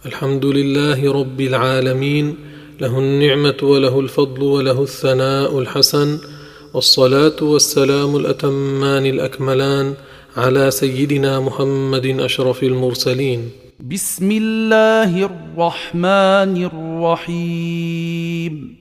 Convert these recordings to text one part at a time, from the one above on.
الحمد لله رب العالمين، له النعمة وله الفضل وله الثناء الحسن، والصلاة والسلام الأتمان الأكملان على سيدنا محمد أشرف المرسلين. بسم الله الرحمن الرحيم.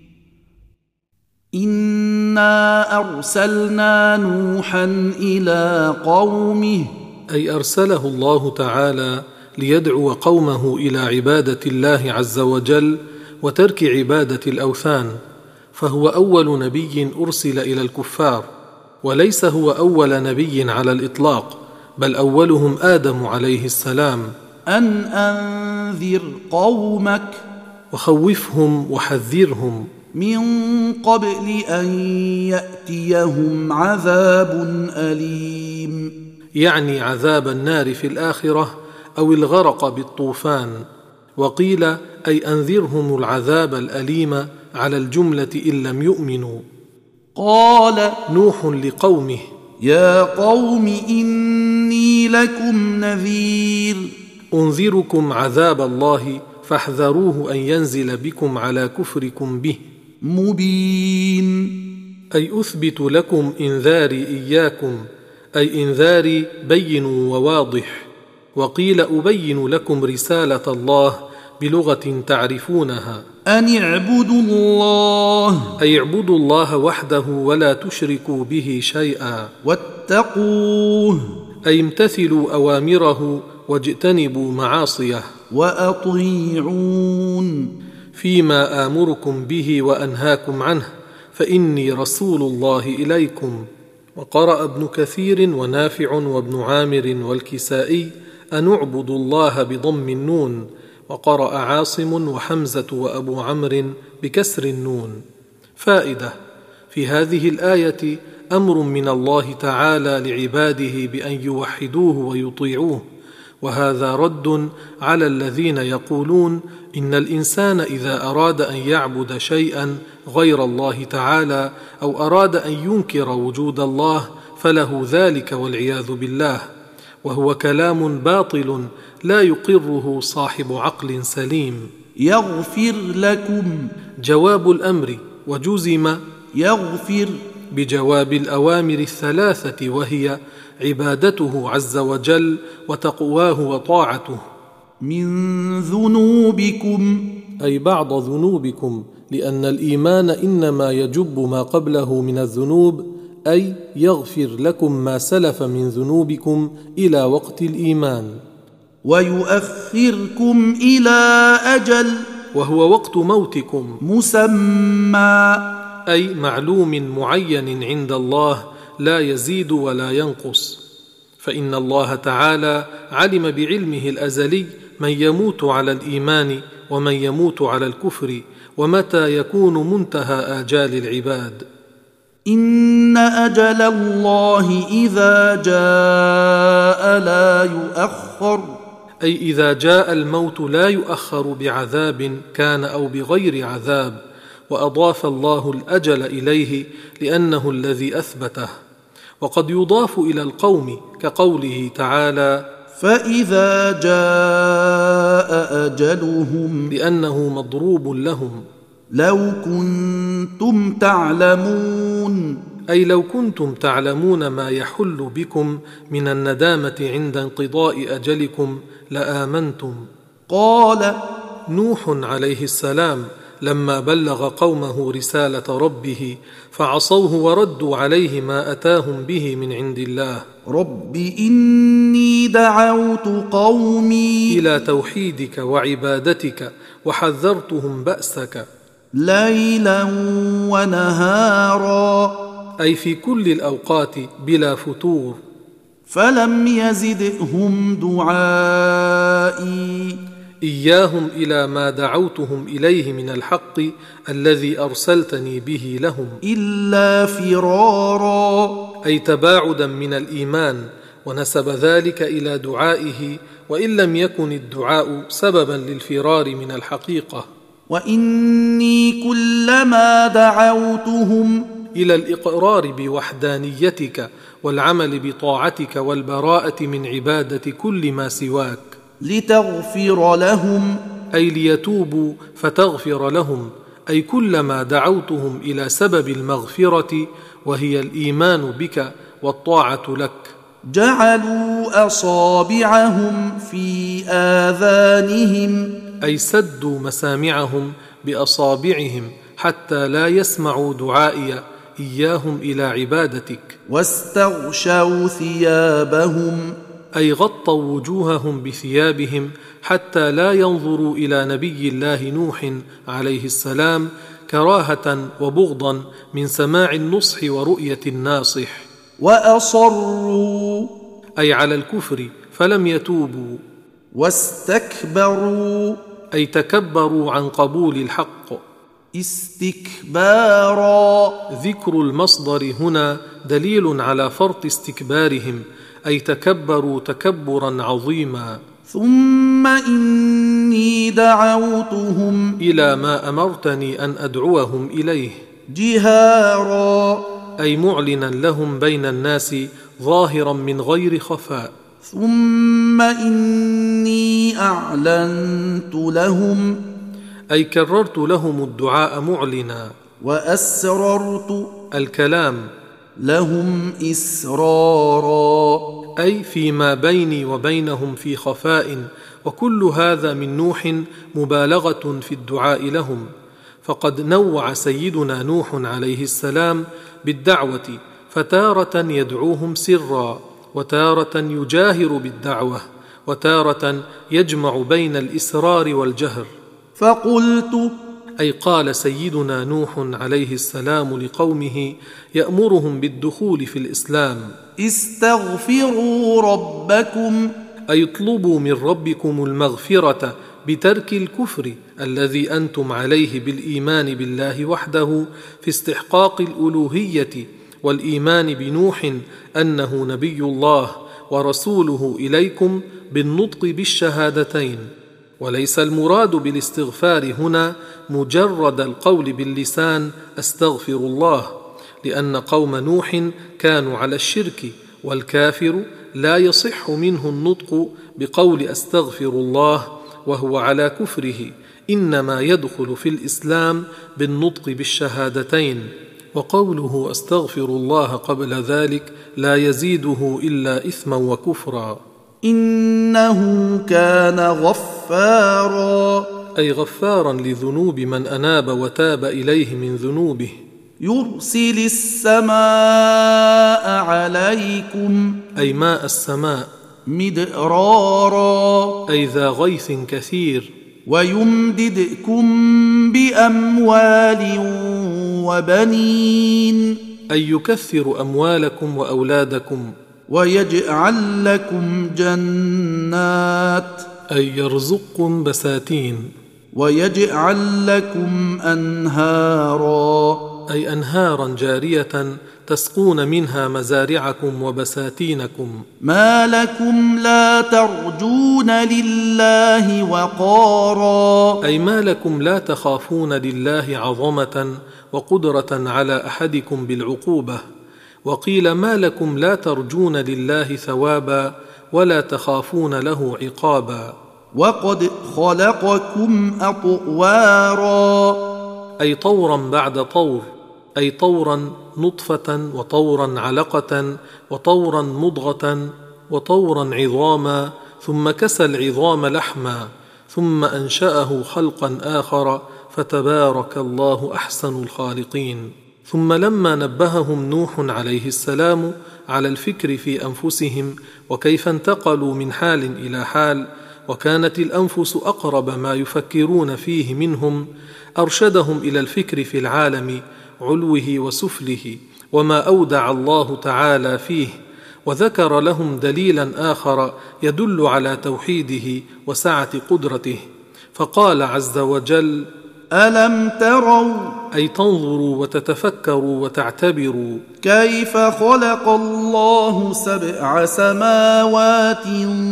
إنا أرسلنا نوحا إلى قومه، أي أرسله الله تعالى ليدعو قومه إلى عبادة الله عز وجل وترك عبادة الأوثان، فهو أول نبي أرسل إلى الكفار، وليس هو أول نبي على الإطلاق، بل أولهم آدم عليه السلام. أن أنذر قومك، وخوفهم وحذرهم من قبل أن يأتيهم عذاب أليم، يعني عذاب النار في الآخرة أو الغرق بالطوفان. وقيل أي أنذرهم العذاب الأليم على الجملة إن لم يؤمنوا. قال نوح لقومه: يا قوم إني لكم نذير، أنذركم عذاب الله فاحذروه أن ينزل بكم على كفركم به. مبين، أي أثبت لكم إنذاري إياكم، أي إنذاري بين وواضح. وقيل أبين لكم رسالة الله بلغة تعرفونها. أن اعبدوا الله، أي اعبدوا الله وحده ولا تشركوا به شيئا. واتقوه، أي امتثلوا أوامره واجتنبوا معاصيه. وأطيعون، فيما آمركم به وأنهاكم عنه، فإني رسول الله إليكم. وقرأ ابن كثير ونافع وابن عامر والكسائي أن اعبدوا الله بضم النون، وقرأ عاصم وحمزة وأبو عمرو بكسر النون. فائدة: في هذه الآية أمر من الله تعالى لعباده بأن يوحدوه ويطيعوه، وهذا رد على الذين يقولون إن الإنسان إذا أراد أن يعبد شيئا غير الله تعالى أو أراد أن ينكر وجود الله فله ذلك والعياذ بالله، وهو كلام باطل لا يقره صاحب عقل سليم. يغفر لكم، جواب الأمر، وجزم يغفر بجواب الأوامر الثلاثة، وهي عبادته عز وجل وتقواه وطاعته. من ذنوبكم، أي بعض ذنوبكم، لأن الإيمان إنما يجب ما قبله من الذنوب، أي يغفر لكم ما سلف من ذنوبكم إلى وقت الإيمان. ويؤخركم إلى أجل، وهو وقت موتكم، مسمى، أي معلوم معين عند الله لا يزيد ولا ينقص. فإن الله تعالى علم بعلمه الأزلي من يموت على الإيمان ومن يموت على الكفر، ومتى يكون منتهى آجال العباد. إن أجل الله إذا جاء لا يؤخر، أي إذا جاء الموت لا يؤخر بعذاب كان أو بغير عذاب، وأضاف الله الأجل إليه لأنه الذي أثبته. وقد يضاف إلى القوم كقوله تعالى: فإذا جاء أجلهم، لأنه مضروب لهم. لو كنتم تعلمون، أي لو كنتم تعلمون ما يحل بكم من الندامة عند انقضاء أجلكم لآمنتم. قال نوح عليه السلام لما بلغ قومه رسالة ربه فعصوه وردوا عليه ما أتاهم به من عند الله: رب إني دعوت قومي، إلى توحيدك وعبادتك، وحذرتهم بأسك، ليلا ونهارا، أي في كل الأوقات بلا فتور. فلم يزدهم دعائي، إياهم إلى ما دعوتهم إليه من الحق الذي أرسلتني به لهم، إلا فرارا، أي تباعدا من الإيمان، ونسب ذلك إلى دعائه، وإن لم يكن الدعاء سببا للفرار من الحقيقة. وإني كلما دعوتهم، إلى الإقرار بوحدانيتك والعمل بطاعتك والبراءة من عبادة كل ما سواك، لتغفر لهم، أي ليتوبوا فتغفر لهم، أي كلما دعوتهم إلى سبب المغفرة وهي الإيمان بك والطاعة لك. جعلوا أصابعهم في آذانهم، أي سدوا مسامعهم بأصابعهم حتى لا يسمعوا دعائي إياهم إلى عبادتك. واستغشوا ثيابهم، أي غطوا وجوههم بثيابهم حتى لا ينظروا إلى نبي الله نوح عليه السلام كراهة وبغضا من سماع النصح ورؤية الناصح. وأصروا، أي على الكفر فلم يتوبوا. واستكبروا، أي تكبروا عن قبول الحق. استكبارا، ذكر المصدر هنا دليل على فرط استكبارهم، أي تكبروا تكبرا عظيما. ثم إني دعوتهم، إلى ما أمرتني أن أدعوهم إليه. جهارا، أي معلنا لهم بين الناس ظاهرا من غير خفاء. ثم إني أعلنت لهم، أي كررت لهم الدعاء معلنا. وأسررت الكلام لهم إسرارا، أي فيما بيني وبينهم في خفاء، وكل هذا من نوح مبالغة في الدعاء لهم. فقد نوع سيدنا نوح عليه السلام بالدعوة، فتارة يدعوهم سرا، وتارة يجاهر بالدعوة، وتارة يجمع بين الإسرار والجهر. فقلت، أي قال سيدنا نوح عليه السلام لقومه يأمرهم بالدخول في الإسلام: استغفروا ربكم، أي اطلبوا من ربكم المغفرة بترك الكفر الذي أنتم عليه بالإيمان بالله وحده في استحقاق الألوهية، والإيمان بنوح أنه نبي الله ورسوله إليكم بالنطق بالشهادتين. وليس المراد بالاستغفار هنا مجرد القول باللسان أستغفر الله، لأن قوم نوح كانوا على الشرك، والكافر لا يصح منه النطق بقول أستغفر الله وهو على كفره، إنما يدخل في الإسلام بالنطق بالشهادتين. وقوله أستغفر الله قبل ذلك لا يزيده إلا إثما وكفرا. إنه كان غفارا، أي غفارا لذنوب من أناب وتاب إليه من ذنوبه. يرسل السماء عليكم، أي ماء السماء، مدرارا، أي ذا غيث كثير. ويمددكم بأموال وبنين، أي يكثر أموالكم وأولادكم. ويجعل لكم جنات، أي يرزقكم بساتين. ويجعل لكم أنهارا، أي أنهارا جارية تسقون منها مزارعكم وبساتينكم. ما لكم لا ترجون لله وقارا، أي ما لكم لا تخافون لله عظمة وقدرة على أحدكم بالعقوبة. وقيل ما لكم لا ترجون لله ثوابا ولا تخافون له عقابا. وقد خلقكم أطوارا، أي طورا بعد طور، أي طورا نطفة، وطورا علقة، وطورا مضغة، وطورا عظاما، ثم كسى العظام لحما، ثم أنشأه خلقا آخر، فتبارك الله أحسن الخالقين. ثم لما نبههم نوح عليه السلام على الفكر في أنفسهم وكيف انتقلوا من حال إلى حال، وكانت الأنفس أقرب ما يفكرون فيه منهم، أرشدهم إلى الفكر في العالم علوه وسفله وما أودع الله تعالى فيه، وذكر لهم دليلا آخر يدل على توحيده وسعة قدرته، فقال عز وجل: ألم تروا، أي تنظروا وتتفكروا وتعتبروا، كيف خلق الله 7 سماوات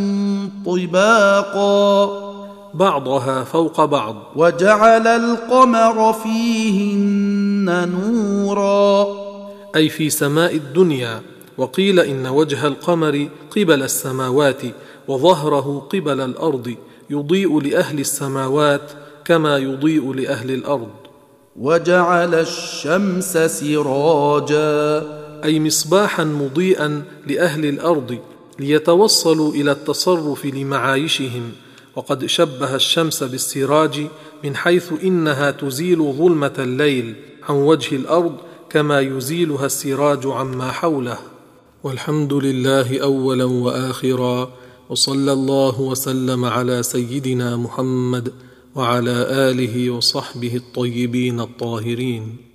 طباقا، بعضها فوق بعض، وجعل القمر فيهن نورا، أي في سماء الدنيا. وقيل إن وجه القمر قبل السماوات وظهره قبل الأرض، يضيء لأهل السماوات كما يضيء لأهل الأرض. وجعل الشمس سراجا، أي مصباحا مضيئا لأهل الأرض ليتوصلوا إلى التصرف لمعايشهم. وقد شبه الشمس بالسراج من حيث إنها تزيل ظلمة الليل عن وجه الأرض كما يزيلها السراج عما حوله. والحمد لله أولا وآخرا، وصلى الله وسلم على سيدنا محمد وعلى آله وصحبه الطيبين الطاهرين.